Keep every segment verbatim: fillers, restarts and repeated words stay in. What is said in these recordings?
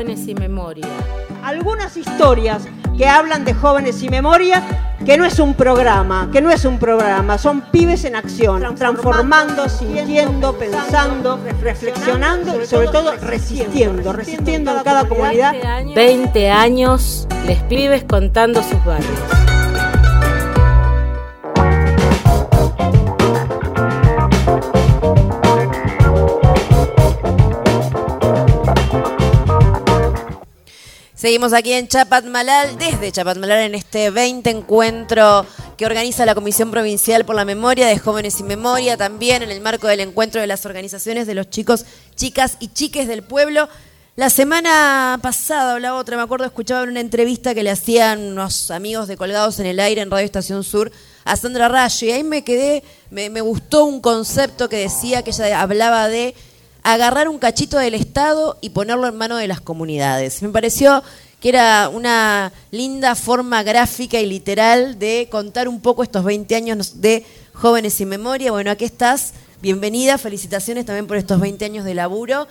Jóvenes y Memoria. Algunas historias que hablan de Jóvenes y Memoria, que no es un programa, que no es un programa, son pibes en acción, transformando, sintiendo, pensando, reflexionando y sobre todo resistiendo, resistiendo en cada comunidad. veinte años, les pibes contando sus barrios. Seguimos aquí en Chapatmalal, desde Chapatmalal en este veinte encuentro que organiza la Comisión Provincial por la Memoria de Jóvenes y Memoria, también en el marco del encuentro de las organizaciones de los chicos, chicas y chiques del pueblo. La semana pasada o la otra, me acuerdo, escuchaba en una entrevista que le hacían unos amigos de Colgados en el Aire en Radio Estación Sur a Sandra Rayo, y ahí me quedé, me, me gustó un concepto que decía, que ella hablaba de agarrar un cachito del Estado y ponerlo en manos de las comunidades. Me pareció que era una linda forma gráfica y literal de contar un poco estos veinte años de Jóvenes y Memoria. Bueno, aquí estás, bienvenida, felicitaciones también por estos veinte años de laburo.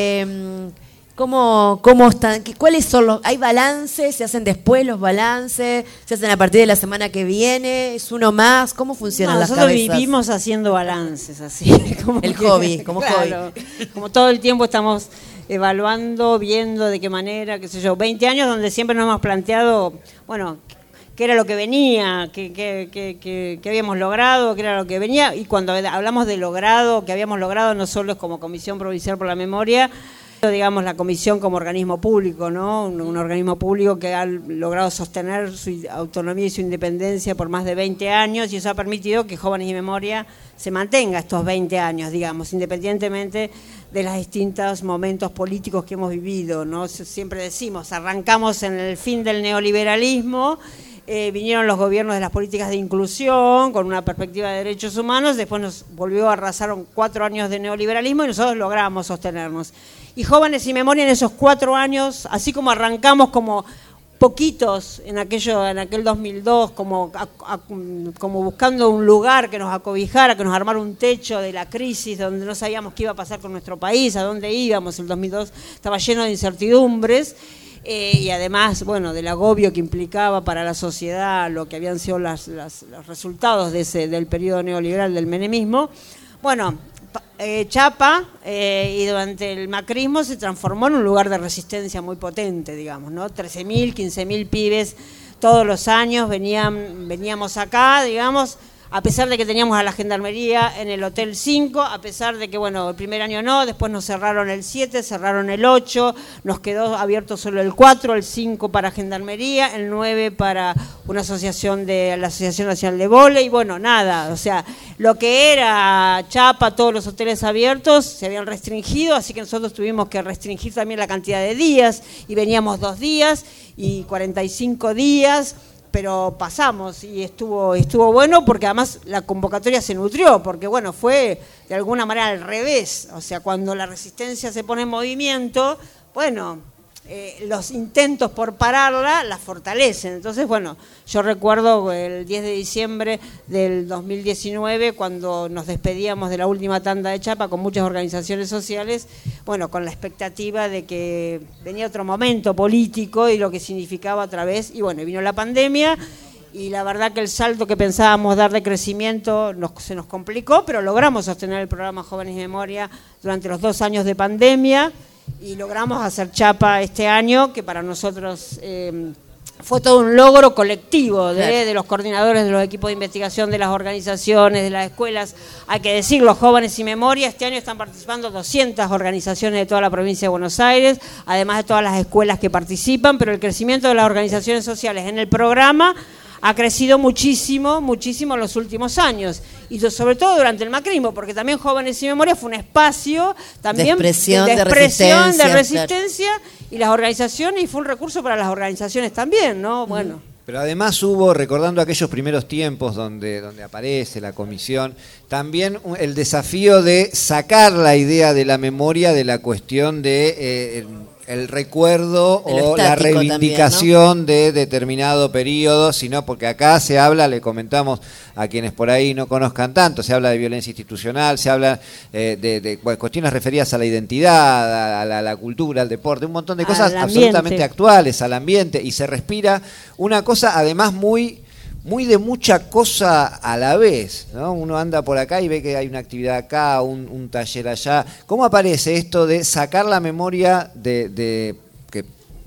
Eh, ¿Cómo, cómo están? ¿Cuáles son los? ¿Hay balances? ¿Se hacen después los balances? ¿Se hacen a partir de la semana que viene? ¿Es uno más? ¿Cómo funcionan no, las nosotros cabezas? Nosotros vivimos haciendo balances, así. Como el que, hobby, como claro, hobby. Como todo el tiempo estamos evaluando, viendo de qué manera, qué sé yo. veinte años donde siempre nos hemos planteado, bueno, qué era lo que venía, qué, qué, qué, qué, qué habíamos logrado, qué era lo que venía. Y cuando hablamos de logrado, que habíamos logrado, no solo es como Comisión Provincial por la Memoria, digamos la comisión como organismo público, ¿no? Un, un organismo público que ha logrado sostener su autonomía y su independencia por más de veinte años, y eso ha permitido que Jóvenes y Memoria se mantenga estos veinte años, digamos, independientemente de los distintos momentos políticos que hemos vivido, ¿no? Siempre decimos, arrancamos en el fin del neoliberalismo. Eh, vinieron los gobiernos de las políticas de inclusión con una perspectiva de derechos humanos, después nos volvió a arrasar cuatro años de neoliberalismo y nosotros logramos sostenernos. Y Jóvenes y Memoria en esos cuatro años, así como arrancamos como poquitos en aquello, en aquel dos mil dos, como, a, a, como buscando un lugar que nos acobijara, que nos armara un techo de la crisis, donde no sabíamos qué iba a pasar con nuestro país, a dónde íbamos. El dos mil dos estaba lleno de incertidumbres. Eh, y además, bueno, del agobio que implicaba para la sociedad lo que habían sido las, las, los resultados de ese, del periodo neoliberal del menemismo. Bueno, eh, Chapa eh, y durante el macrismo se transformó en un lugar de resistencia muy potente, digamos, ¿no? trece mil, quince mil pibes todos los años venían, veníamos acá, digamos, a pesar de que teníamos a la Gendarmería en el Hotel cinco, a pesar de que, bueno, el primer año no, después nos cerraron el siete, cerraron el ocho, nos quedó abierto solo el cuatro, el cinco para Gendarmería, el nueve para una asociación de la Asociación Nacional de Vóley, y bueno, nada, o sea, lo que era Chapa, todos los hoteles abiertos se habían restringido, así que nosotros tuvimos que restringir también la cantidad de días, y veníamos dos días y cuarenta y cinco días, pero pasamos y estuvo estuvo bueno porque además la convocatoria se nutrió, porque bueno, fue de alguna manera al revés, o sea, cuando la resistencia se pone en movimiento, bueno, eh, los intentos por pararla la fortalecen. Entonces, bueno, yo recuerdo el diez de diciembre del dos mil diecinueve, cuando nos despedíamos de la última tanda de Chapa con muchas organizaciones sociales, bueno, con la expectativa de que venía otro momento político y lo que significaba otra vez, y bueno, vino la pandemia, y la verdad que el salto que pensábamos dar de crecimiento nos, se nos complicó, pero logramos sostener el programa Jóvenes y Memoria durante los dos años de pandemia, y logramos hacer Chapa este año, que para nosotros eh, fue todo un logro colectivo de, claro. de los coordinadores de los equipos de investigación, de las organizaciones, de las escuelas. Hay que decirlo, Jóvenes y Memoria, este año están participando doscientas organizaciones de toda la provincia de Buenos Aires, además de todas las escuelas que participan, pero el crecimiento de las organizaciones sociales en el programa ha crecido muchísimo, muchísimo en los últimos años, y sobre todo durante el macrismo, porque también Jóvenes y Memoria fue un espacio también de expresión, de, de, expresión, resistencia, de resistencia, claro. Y las organizaciones, y fue un recurso para las organizaciones también, ¿no? Bueno. Pero además hubo, recordando aquellos primeros tiempos donde, donde aparece la comisión, también el desafío de sacar la idea de la memoria de la cuestión de... Eh, el recuerdo De lo o la estático reivindicación también, ¿no? de determinado periodo, sino porque acá se habla, le comentamos a quienes por ahí no conozcan tanto, se habla de violencia institucional, se habla eh, de, de bueno, cuestiones referidas a la identidad, a la, a la cultura, al deporte, un montón de cosas absolutamente actuales, al ambiente, y se respira una cosa además muy... muy de mucha cosa a la vez, ¿no? Uno anda por acá y ve que hay una actividad acá, un, un taller allá. ¿Cómo aparece esto de sacar la memoria de, de, que,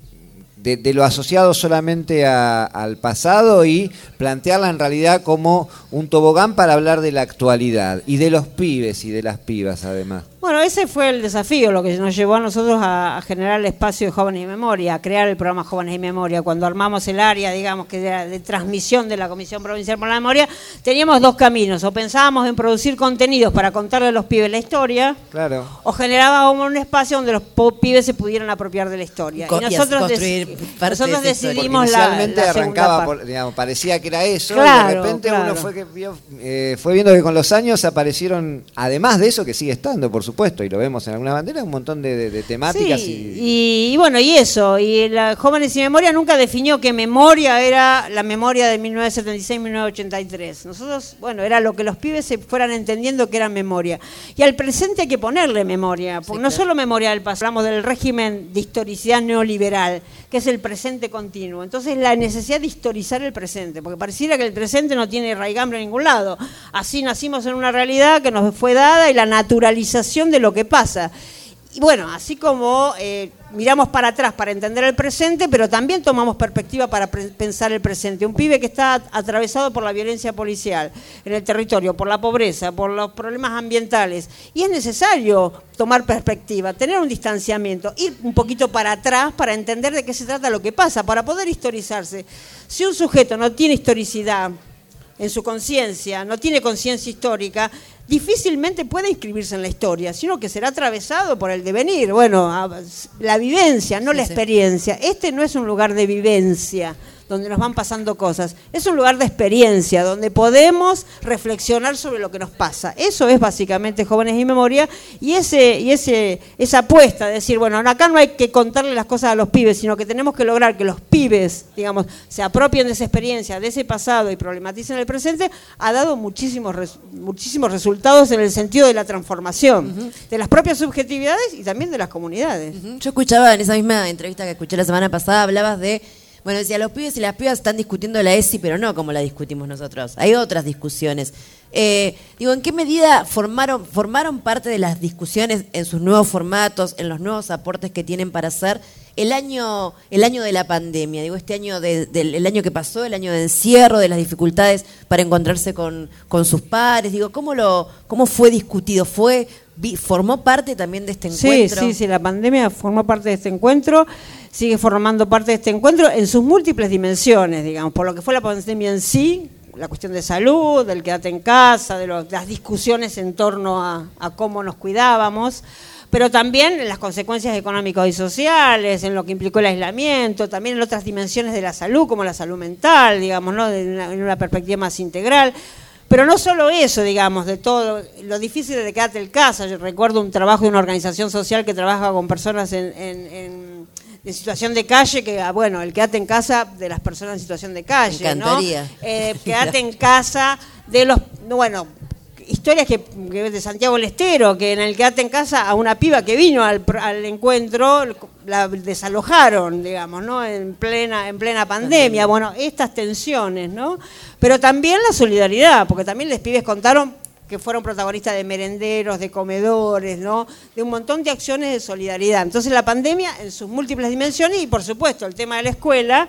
de, de lo asociado solamente a, al pasado y plantearla en realidad como un tobogán para hablar de la actualidad y de los pibes y de las pibas además? Bueno, ese fue el desafío, lo que nos llevó a nosotros a, a generar el espacio de Jóvenes y Memoria, a crear el programa Jóvenes y Memoria. Cuando armamos el área, digamos, que era de transmisión de la Comisión Provincial por la Memoria, teníamos dos caminos. O pensábamos en producir contenidos para contarle a los pibes la historia, claro, o generábamos un espacio donde los pibes se pudieran apropiar de la historia. Copias, y nosotros, construir parte nosotros de esa decidimos historia. la, inicialmente la segunda arrancaba, parte. por, digamos, parecía que era eso, Claro, y de repente claro. uno fue, que vio, eh, fue viendo que con los años aparecieron, además de eso que sigue estando, por supuesto, y lo vemos en alguna bandera, un montón de, de, de temáticas. Sí, y... y, y bueno, y eso, y la Jóvenes y Memoria nunca definió que memoria era la memoria de mil novecientos setenta y seis a mil novecientos ochenta y tres. Nosotros, bueno, era lo que los pibes se fueran entendiendo que era memoria. Y al presente hay que ponerle memoria, porque Sí, no claro. solo memoria del pasado, hablamos del régimen de historicidad neoliberal, que es el presente continuo. Entonces la necesidad de historizar el presente, porque pareciera que el presente no tiene raigambre en ningún lado. Así nacimos en una realidad que nos fue dada y la naturalización de lo que pasa. Y bueno, así como eh, miramos para atrás para entender el presente, pero también tomamos perspectiva para pre- pensar el presente. Un pibe que está atravesado por la violencia policial en el territorio, por la pobreza, por los problemas ambientales. Y es necesario tomar perspectiva, tener un distanciamiento, ir un poquito para atrás para entender de qué se trata lo que pasa, para poder historizarse. Si un sujeto no tiene historicidad en su conciencia, no tiene conciencia histórica, difícilmente puede inscribirse en la historia, sino que será atravesado por el devenir, bueno, la vivencia, no Sí, la sí. experiencia. Este no es un lugar de vivencia, donde nos van pasando cosas, es un lugar de experiencia, donde podemos reflexionar sobre lo que nos pasa. Eso es básicamente Jóvenes y Memoria, y ese y ese esa apuesta de decir, bueno, acá no hay que contarle las cosas a los pibes, sino que tenemos que lograr que los pibes, digamos, se apropien de esa experiencia, de ese pasado y problematicen el presente, ha dado muchísimos res, muchísimos resultados en el sentido de la transformación, uh-huh. de las propias subjetividades y también de las comunidades. Uh-huh. Yo escuchaba en esa misma entrevista que escuché la semana pasada, hablabas de, bueno, decía, los pibes y las pibas están discutiendo la ESI, pero no como la discutimos nosotros. Hay otras discusiones. Eh, digo, ¿en qué medida formaron, formaron parte de las discusiones en sus nuevos formatos, en los nuevos aportes que tienen para hacer el año, el año de la pandemia? Digo, este año de, del el año que pasó, el año de encierro, de las dificultades para encontrarse con, con sus pares. Digo, ¿cómo lo, cómo fue discutido? ¿Fue, vi, formó parte también de este encuentro? Sí, sí, sí, la pandemia formó parte de este encuentro. Sigue formando parte de este encuentro en sus múltiples dimensiones, digamos, por lo que fue la pandemia en sí, la cuestión de salud, del quédate en casa, de lo, las discusiones en torno a, a cómo nos cuidábamos, pero también en las consecuencias económicas y sociales, en lo que implicó el aislamiento, también en otras dimensiones de la salud, como la salud mental, digamos, ¿no? En una, en una perspectiva más integral. Pero no solo eso, digamos, de todo, lo difícil de quedarte en casa. Yo recuerdo un trabajo de una organización social que trabaja con personas en, en, en en situación de calle, que bueno, el quédate en casa de las personas en situación de calle, Me encantaría. ¿no? Eh, quédate en casa de los, bueno, historias que, que de Santiago del Estero, que en el quédate en casa a una piba que vino al, al encuentro la desalojaron, digamos, ¿no? En plena en plena pandemia. Bueno, estas tensiones, ¿no? Pero también la solidaridad, porque también los pibes contaron que fueron protagonistas de merenderos, de comedores, ¿no? De un montón de acciones de solidaridad. Entonces la pandemia en sus múltiples dimensiones y por supuesto el tema de la escuela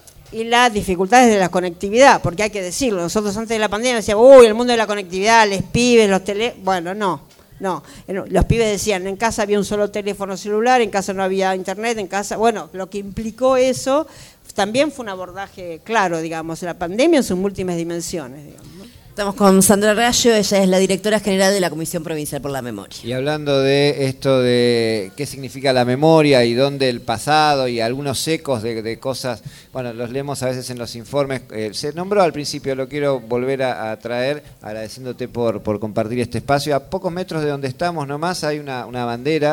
y las dificultades de la conectividad, porque hay que decirlo, nosotros antes de la pandemia decíamos, uy, el mundo de la conectividad, los pibes, los tele... Bueno, no, no. Los pibes decían, en casa había un solo teléfono celular, en casa no había internet, en casa... Bueno, lo que implicó eso también fue un abordaje claro, digamos, la pandemia en sus múltiples dimensiones, digamos, ¿no? Estamos con Sandra Rayo, ella es la directora general de la Comisión Provincial por la Memoria. Y hablando de esto de qué significa la memoria y dónde el pasado y algunos ecos de, de cosas, bueno, los leemos a veces en los informes, eh, se nombró al principio, lo quiero volver a, a traer, agradeciéndote por, por compartir este espacio. A pocos metros de donde estamos nomás hay una, una bandera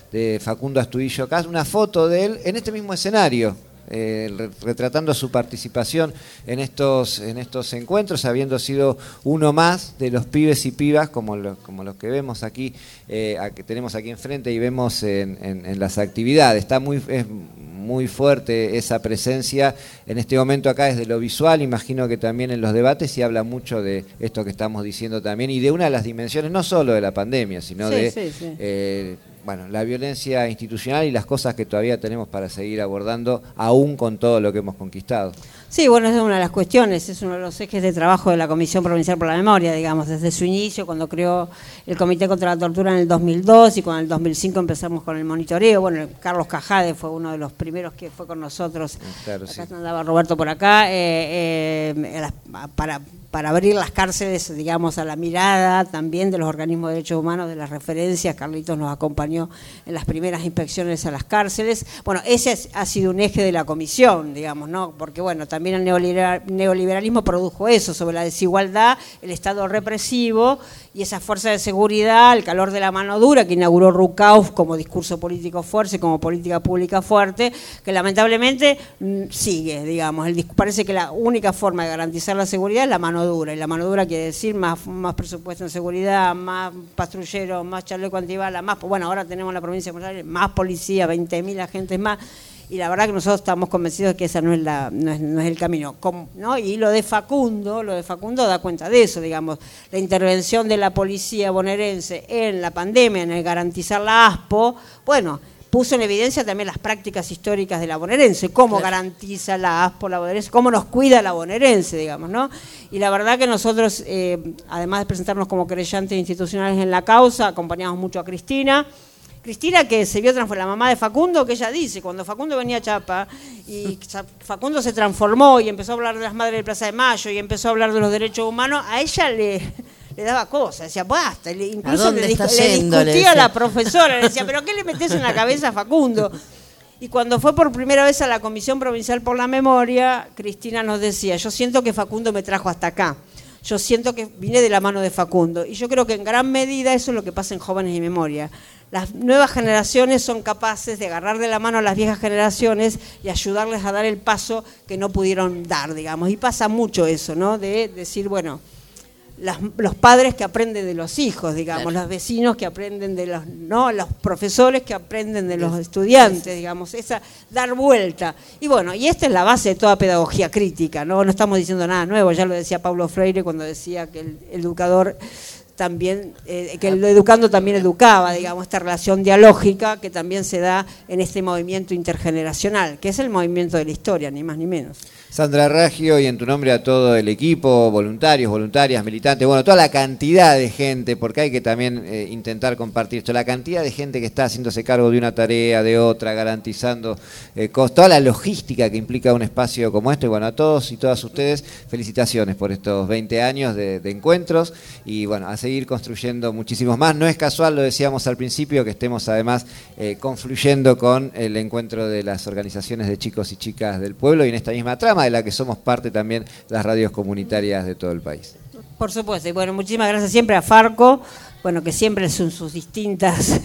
de Facundo Astudillo Cas, una foto de él en este mismo escenario. Eh, retratando su participación en estos en estos encuentros, habiendo sido uno más de los pibes y pibas como los, como los que vemos aquí, eh, a, que tenemos aquí enfrente y vemos en, en, en las actividades. Está muy es muy fuerte esa presencia en este momento acá desde lo visual, imagino que también en los debates se habla mucho de esto que estamos diciendo también y de una de las dimensiones no solo de la pandemia, sino sí, de sí, sí. Eh, bueno, la violencia institucional y las cosas que todavía tenemos para seguir abordando, aún con todo lo que hemos conquistado. Sí, bueno, esa es una de las cuestiones, es uno de los ejes de trabajo de la Comisión Provincial por la Memoria, digamos, desde su inicio, cuando creó el Comité contra la Tortura en el dos mil dos y cuando en el dos mil cinco empezamos con el monitoreo. Bueno, Carlos Cajade fue uno de los primeros que fue con nosotros, claro, acá sí. andaba Roberto por acá, eh, eh, para... para abrir las cárceles, digamos, a la mirada también de los organismos de derechos humanos, de las referencias. Carlitos nos acompañó en las primeras inspecciones a las cárceles. Bueno, ese es, ha sido un eje de la comisión, digamos, ¿no? Porque, bueno, también el neoliberal, neoliberalismo produjo eso, sobre la desigualdad, el Estado represivo y esa fuerza de seguridad, el calor de la mano dura que inauguró Rucauf como discurso político fuerte, como política pública fuerte, que lamentablemente mmm, sigue, digamos. El, parece que la única forma de garantizar la seguridad es la mano dura, y la mano dura quiere decir más, más presupuesto en seguridad, más patrulleros, más chaleco antibala, más, bueno, ahora tenemos en la provincia de Buenos Aires más policía, veinte mil agentes más, y la verdad que nosotros estamos convencidos de que esa no es la no es, no es el camino, ¿no? Y lo de Facundo, lo de Facundo da cuenta de eso, digamos, la intervención de la policía bonaerense en la pandemia, en el garantizar la ASPO, bueno, puso en evidencia también las prácticas históricas de la bonaerense, cómo claro. garantiza la ASPO la bonaerense, cómo nos cuida la bonaerense, digamos, ¿no? Y la verdad que nosotros, eh, además de presentarnos como creyentes institucionales en la causa, acompañamos mucho a Cristina, Cristina que se vio transformada, la mamá de Facundo, que ella dice, cuando Facundo venía a Chapa, y Facundo se transformó y empezó a hablar de las madres de Plaza de Mayo y empezó a hablar de los derechos humanos, a ella le... le daba cosas, decía, basta, le, incluso le, disc, le discutía le a la profesora, le decía, pero ¿qué le metés en la cabeza a Facundo? Y cuando fue por primera vez a la Comisión Provincial por la Memoria, Cristina nos decía, yo siento que Facundo me trajo hasta acá, yo siento que vine de la mano de Facundo, y yo creo que en gran medida eso es lo que pasa en Jóvenes y Memoria. Las nuevas generaciones son capaces de agarrar de la mano a las viejas generaciones y ayudarles a dar el paso que no pudieron dar, digamos, y pasa mucho eso, ¿no? De decir, bueno... Las, los padres que aprenden de los hijos, digamos, claro. los vecinos que aprenden de los, no, los profesores que aprenden de los estudiantes, digamos, esa dar vuelta. Y bueno, y esta es la base de toda pedagogía crítica, no, no estamos diciendo nada nuevo, ya lo decía Paulo Freire cuando decía que el, el educador también, eh, que el educando también educaba, digamos, esta relación dialógica que también se da en este movimiento intergeneracional, que es el movimiento de la historia, ni más ni menos. Sandra Raggio, y en tu nombre a todo el equipo, voluntarios, voluntarias, militantes, bueno, toda la cantidad de gente, porque hay que también eh, intentar compartir esto, la cantidad de gente que está haciéndose cargo de una tarea, de otra, garantizando eh, toda la logística que implica un espacio como este. Bueno, a todos y todas ustedes, felicitaciones por estos veinte años de, de encuentros y bueno, a seguir construyendo muchísimos más. No es casual, lo decíamos al principio, que estemos además eh, confluyendo con el encuentro de las organizaciones de chicos y chicas del pueblo y en esta misma trama de la que somos parte también las radios comunitarias de todo el país. Por supuesto, y bueno, muchísimas gracias siempre a Farco, bueno, que siempre son sus distintas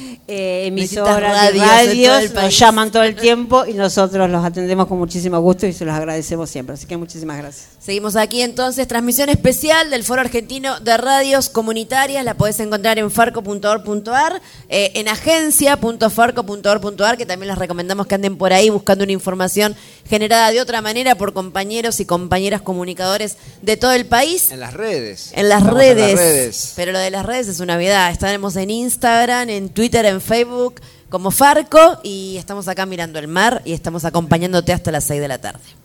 eh, emisoras, radios, radios nos llaman todo el tiempo y nosotros los atendemos con muchísimo gusto y se los agradecemos siempre, así que muchísimas gracias. Seguimos aquí entonces, transmisión especial del Foro Argentino de Radios Comunitarias, la podés encontrar en farco punto org punto ar, eh, en agencia punto farco punto org punto ar, que también les recomendamos que anden por ahí buscando una información generada de otra manera por compañeros y compañeras comunicadores de todo el país. En las redes. En las redes, en las redes. Pero lo de las redes es una novedad. Estaremos en Instagram, en Twitter, en Facebook como Farco y estamos acá mirando el mar y estamos acompañándote hasta las seis de la tarde.